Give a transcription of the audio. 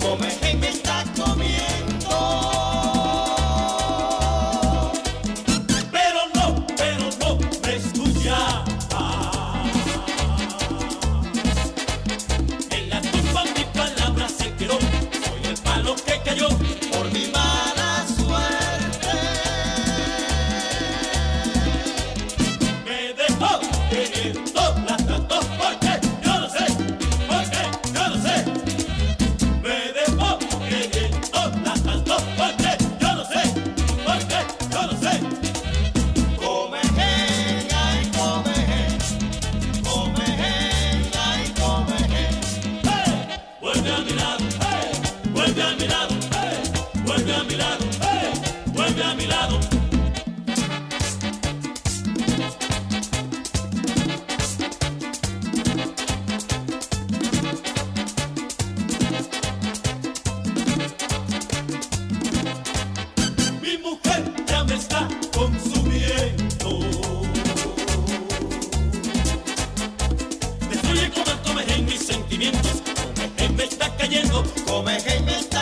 come y me está comiendo. Pero no me escucha. En la tumba mi palabra se quedó. Soy el palo que cayó por mi mala suerte. Me dejó queriendo las tantos porque yo no sé, porque yo no sé. Me dejó queriendo las tantos porque yo no sé, porque yo no sé. Come henga y come hen, come henga y come hen. ¡Hey! Vuelve a mi lado, ¡hey! Vuelve a mi lado, ¡hey! Vuelve a mi lado, ¡hey! Vuelve a mi lado. Mi mujer ya me está consumiendo. Destruye con el comején mis sentimientos. Comején me está cayendo. Comején me está